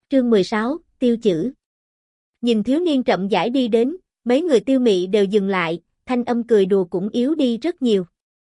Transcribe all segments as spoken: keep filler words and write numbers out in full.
Chương mười sáu, tiêu chữ. Nhìn thiếu niên chậm rãi đi đến, mấy người Tiêu Mị đều dừng lại, thanh âm cười đùa cũng yếu đi rất nhiều.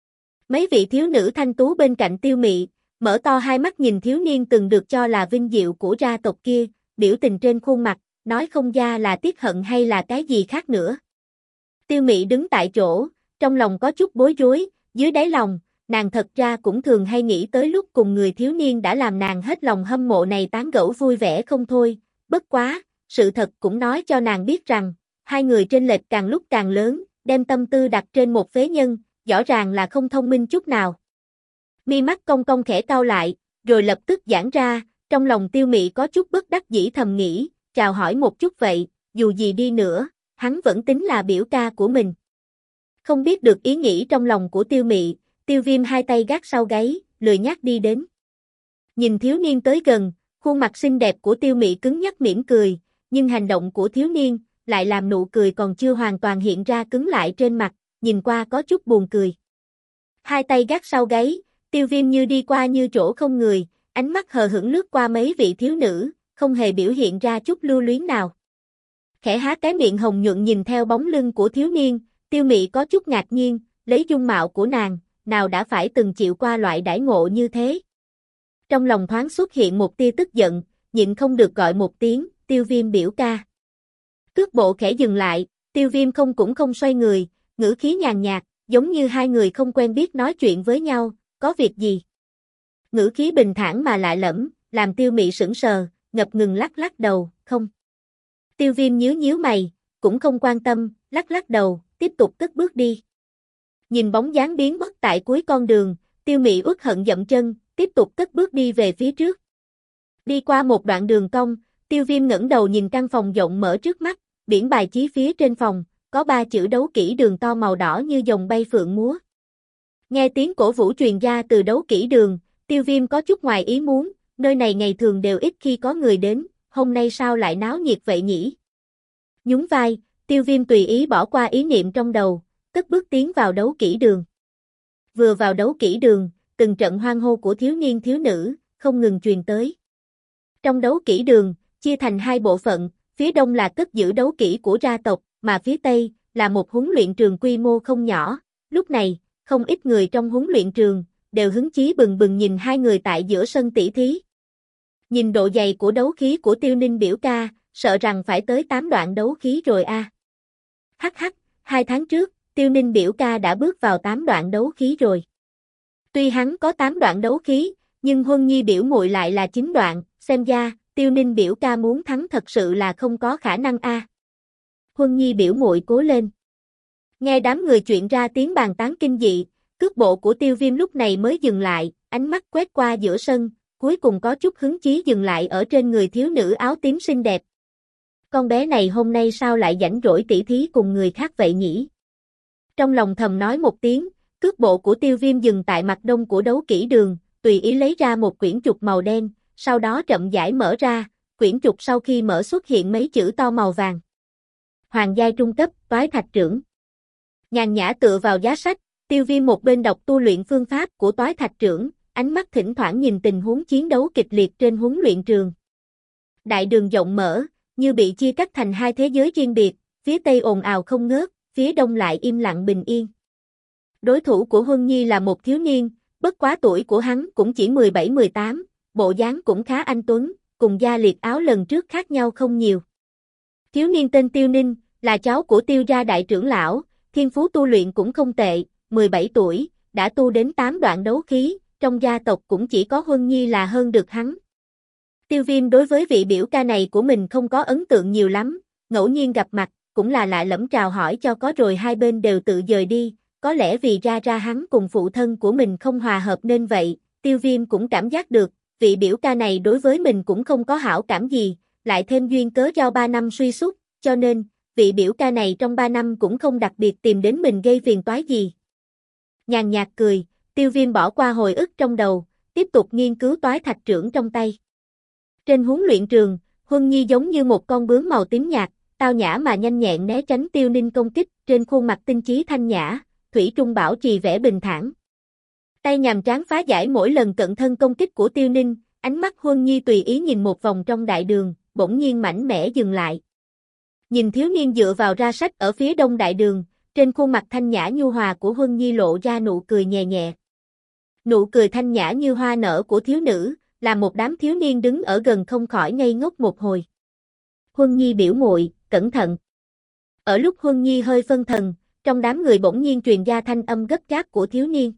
Mấy vị thiếu nữ thanh tú bên cạnh Tiêu Mị, mở to hai mắt nhìn thiếu niên từng được cho là vinh diệu của gia tộc kia, biểu tình trên khuôn mặt, nói không ra là tiếc hận hay là cái gì khác nữa. Tiêu Mị đứng tại chỗ, trong lòng có chút bối rối, dưới đáy lòng, nàng thật ra cũng thường hay nghĩ tới lúc cùng người thiếu niên đã làm nàng hết lòng hâm mộ này tán gẫu vui vẻ không thôi, bất quá, sự thật cũng nói cho nàng biết rằng, hai người chênh lệch càng lúc càng lớn, đem tâm tư đặt trên một phế nhân, rõ ràng là không thông minh chút nào. Mi mắt cong cong khẽ cau lại, rồi lập tức giãn ra, trong lòng Tiêu Mị có chút bất đắc dĩ thầm nghĩ, chào hỏi một chút vậy, dù gì đi nữa, hắn vẫn tính là biểu ca của mình. Không biết được ý nghĩ trong lòng của Tiêu Mị, Tiêu Viêm hai tay gác sau gáy, lười nhác đi đến. Nhìn thiếu niên tới gần, khuôn mặt xinh đẹp của Tiêu Mị cứng nhắc mỉm cười, nhưng hành động của thiếu niên lại làm nụ cười còn chưa hoàn toàn hiện ra cứng lại trên mặt, nhìn qua có chút buồn cười. Hai tay gác sau gáy, Tiêu Viêm như đi qua như chỗ không người, ánh mắt hờ hững lướt qua mấy vị thiếu nữ, không hề biểu hiện ra chút lưu luyến nào. Khẽ há cái miệng hồng nhuận nhìn theo bóng lưng của thiếu niên, Tiêu Mị có chút ngạc nhiên, lấy dung mạo của nàng, nào đã phải từng chịu qua loại đãi ngộ như thế. Trong lòng thoáng xuất hiện một tia tức giận, nhịn không được gọi một tiếng, Tiêu Viêm biểu ca. Cước bộ khẽ dừng lại, Tiêu Viêm không cũng không xoay người, ngữ khí nhàn nhạt, giống như hai người không quen biết nói chuyện với nhau, có việc gì? Ngữ khí bình thản mà lạ lẫm, làm Tiêu Mị sững sờ, ngập ngừng lắc lắc đầu, không. Tiêu Viêm nhíu nhíu mày, cũng không quan tâm, lắc lắc đầu, tiếp tục cất bước đi. Nhìn bóng dáng biến mất tại cuối con đường, Tiêu Mị uất hận dậm chân, tiếp tục cất bước đi về phía trước. Đi qua một đoạn đường cong, Tiêu Viêm ngẩng đầu nhìn căn phòng rộng mở trước mắt, biển bài chí phía trên phòng, có ba chữ đấu kỹ đường to màu đỏ như dòng bay phượng múa. Nghe tiếng cổ vũ truyền ra từ đấu kỹ đường, Tiêu Viêm có chút ngoài ý muốn, nơi này ngày thường đều ít khi có người đến, hôm nay sao lại náo nhiệt vậy nhỉ? Nhún vai, Tiêu Viêm tùy ý bỏ qua ý niệm trong đầu, cất bước tiến vào đấu kỹ đường. Vừa vào đấu kỹ đường, từng trận hoan hô của thiếu niên thiếu nữ, không ngừng truyền tới. Trong đấu kỹ đường, chia thành hai bộ phận, phía đông là cất giữ đấu kỹ của gia tộc, mà phía tây là một huấn luyện trường quy mô không nhỏ. Lúc này, không ít người trong huấn luyện trường, đều hứng chí bừng bừng nhìn hai người tại giữa sân tỷ thí. Nhìn độ dày của đấu khí của Tiêu Ninh biểu ca, sợ rằng phải tới tám đoạn đấu khí rồi a. À. Hắc hắc, hai tháng trước, Tiêu Ninh biểu ca đã bước vào tám đoạn đấu khí rồi. Tuy hắn có tám đoạn đấu khí, nhưng Huân Nhi biểu muội lại là chín đoạn, xem ra, Tiêu Ninh biểu ca muốn thắng thật sự là không có khả năng a. À. Huân Nhi biểu muội cố lên. Nghe đám người chuyện ra tiếng bàn tán kinh dị, cước bộ của Tiêu Viêm lúc này mới dừng lại, ánh mắt quét qua giữa sân, cuối cùng có chút hứng chí dừng lại ở trên người thiếu nữ áo tím xinh đẹp. Con bé này hôm nay sao lại rảnh rỗi tỉ thí cùng người khác vậy nhỉ? Trong lòng thầm nói một tiếng, cước bộ của Tiêu Viêm dừng tại mặt đông của đấu kỹ đường, tùy ý lấy ra một quyển trục màu đen, sau đó chậm rãi mở ra, quyển trục sau khi mở xuất hiện mấy chữ to màu vàng. Hoàng giai trung cấp, Toái Thạch Trưởng. Nhàn nhã tựa vào giá sách, Tiêu Viêm một bên đọc tu luyện phương pháp của Toái Thạch Trưởng, ánh mắt thỉnh thoảng nhìn tình huống chiến đấu kịch liệt trên huấn luyện trường. Đại đường rộng mở, như bị chia cắt thành hai thế giới riêng biệt, phía tây ồn ào không ngớt, phía đông lại im lặng bình yên. Đối thủ của Huân Nhi là một thiếu niên, bất quá tuổi của hắn cũng chỉ mười bảy mười tám, bộ dáng cũng khá anh tuấn, cùng gia liệt áo lần trước khác nhau không nhiều. Thiếu niên tên Tiêu Ninh, là cháu của Tiêu gia đại trưởng lão, thiên phú tu luyện cũng không tệ, mười bảy tuổi, đã tu đến tám đoạn đấu khí, trong gia tộc cũng chỉ có Huân Nhi là hơn được hắn. Tiêu Viêm đối với vị biểu ca này của mình không có ấn tượng nhiều lắm, ngẫu nhiên gặp mặt, cũng là lạ lẫm chào hỏi cho có rồi hai bên đều tự dời đi, có lẽ vì ra ra hắn cùng phụ thân của mình không hòa hợp nên vậy, Tiêu Viêm cũng cảm giác được, vị biểu ca này đối với mình cũng không có hảo cảm gì, lại thêm duyên cớ giao ba năm suy sút, cho nên, vị biểu ca này trong ba năm cũng không đặc biệt tìm đến mình gây phiền toái gì. Nhàn nhạt cười, Tiêu Viêm bỏ qua hồi ức trong đầu, tiếp tục nghiên cứu Toái Thạch Trưởng trong tay. Trên huấn luyện trường, Huân Nhi giống như một con bướm màu tím nhạt, tao nhã mà nhanh nhẹn né tránh Tiêu Ninh công kích, trên khuôn mặt tinh chí thanh nhã, thủy trung bảo trì vẻ bình thản. Tay nhàm trán phá giải mỗi lần cận thân công kích của Tiêu Ninh, Ánh mắt Huân Nhi tùy ý nhìn một vòng trong đại đường, bỗng nhiên mảnh mẽ dừng lại. Nhìn thiếu niên dựa vào ra sách ở phía đông đại đường, trên khuôn mặt thanh nhã nhu hòa của Huân Nhi lộ ra nụ cười nhẹ nhẹ. Nụ cười thanh nhã như hoa nở của thiếu nữ, làm một đám thiếu niên đứng ở gần không khỏi ngây ngốc một hồi. Huân Nhi biểu muội, cẩn thận. Ở lúc Huân Nhi hơi phân thần, trong đám người bỗng nhiên truyền ra thanh âm gấp gáp của thiếu niên.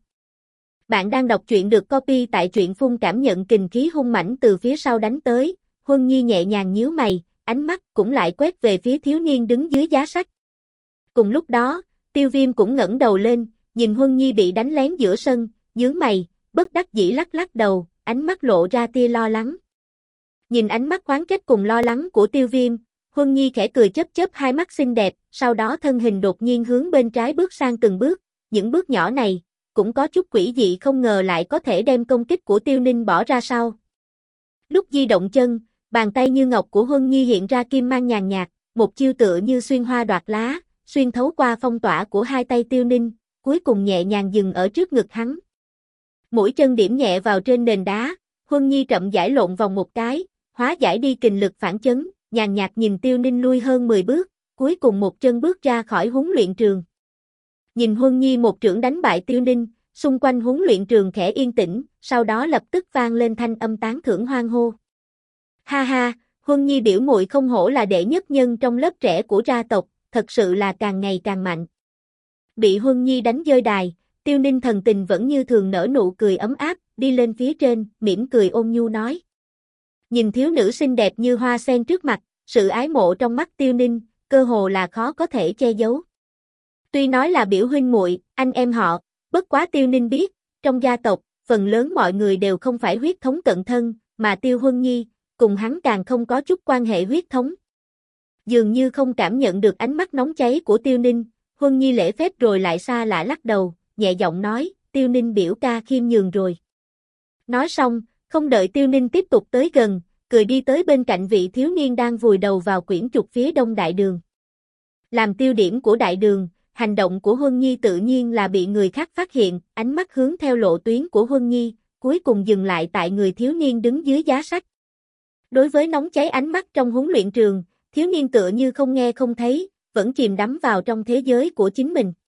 Bạn đang đọc truyện được copy tại truyện phun cảm nhận kình khí hung mãnh từ phía sau đánh tới. Huân Nhi nhẹ nhàng nhíu mày, ánh mắt cũng lại quét về phía thiếu niên đứng dưới giá sách. Cùng lúc đó, Tiêu Viêm cũng ngẩng đầu lên, nhìn Huân Nhi bị đánh lén giữa sân, nhướng mày, bất đắc dĩ lắc lắc đầu, ánh mắt lộ ra tia lo lắng. Nhìn ánh mắt khoáng trách cùng lo lắng của Tiêu Viêm, Huân Nhi khẽ cười chớp chớp hai mắt xinh đẹp, sau đó thân hình đột nhiên hướng bên trái bước sang từng bước, những bước nhỏ này cũng có chút quỷ dị, không ngờ lại có thể đem công kích của Tiêu Ninh bỏ ra sau. Lúc di động chân, bàn tay như ngọc của Huân Nhi hiện ra kim mang nhàn nhạt, một chiêu tựa như xuyên hoa đoạt lá, xuyên thấu qua phong tỏa của hai tay Tiêu Ninh, cuối cùng nhẹ nhàng dừng ở trước ngực hắn. Mũi chân điểm nhẹ vào trên nền đá, Huân Nhi chậm rãi lộn vòng một cái, hóa giải đi kình lực phản chấn, nhàn nhạt nhìn Tiêu Ninh lui hơn mười bước, cuối cùng một chân bước ra khỏi huấn luyện trường. Nhìn Huân Nhi một trưởng đánh bại Tiêu Ninh, xung quanh huấn luyện trường khẽ yên tĩnh, sau đó lập tức vang lên thanh âm tán thưởng hoan hô. Ha ha, Huân Nhi biểu muội không hổ là đệ nhất nhân trong lớp trẻ của gia tộc, thật sự là càng ngày càng mạnh. Bị Huân Nhi đánh rơi đài, Tiêu Ninh thần tình vẫn như thường nở nụ cười ấm áp, đi lên phía trên, mỉm cười ôn nhu nói. Nhìn thiếu nữ xinh đẹp như hoa sen trước mặt, sự ái mộ trong mắt Tiêu Ninh, cơ hồ là khó có thể che giấu. Tuy nói là biểu huynh muội, anh em họ, bất quá Tiêu Ninh biết, trong gia tộc, phần lớn mọi người đều không phải huyết thống cận thân, mà Tiêu Huân Nhi, cùng hắn càng không có chút quan hệ huyết thống. Dường như không cảm nhận được ánh mắt nóng cháy của Tiêu Ninh, Huân Nhi lễ phép rồi lại xa lạ lắc đầu, nhẹ giọng nói, Tiêu Ninh biểu ca khiêm nhường rồi. Nói xong, không đợi Tiêu Ninh tiếp tục tới gần, cười đi tới bên cạnh vị thiếu niên đang vùi đầu vào quyển trục phía đông đại đường. Làm tiêu điểm của đại đường, hành động của Huân Nhi tự nhiên là bị người khác phát hiện, ánh mắt hướng theo lộ tuyến của Huân Nhi, cuối cùng dừng lại tại người thiếu niên đứng dưới giá sách. Đối với nóng cháy ánh mắt trong huấn luyện trường, thiếu niên tựa như không nghe không thấy, vẫn chìm đắm vào trong thế giới của chính mình.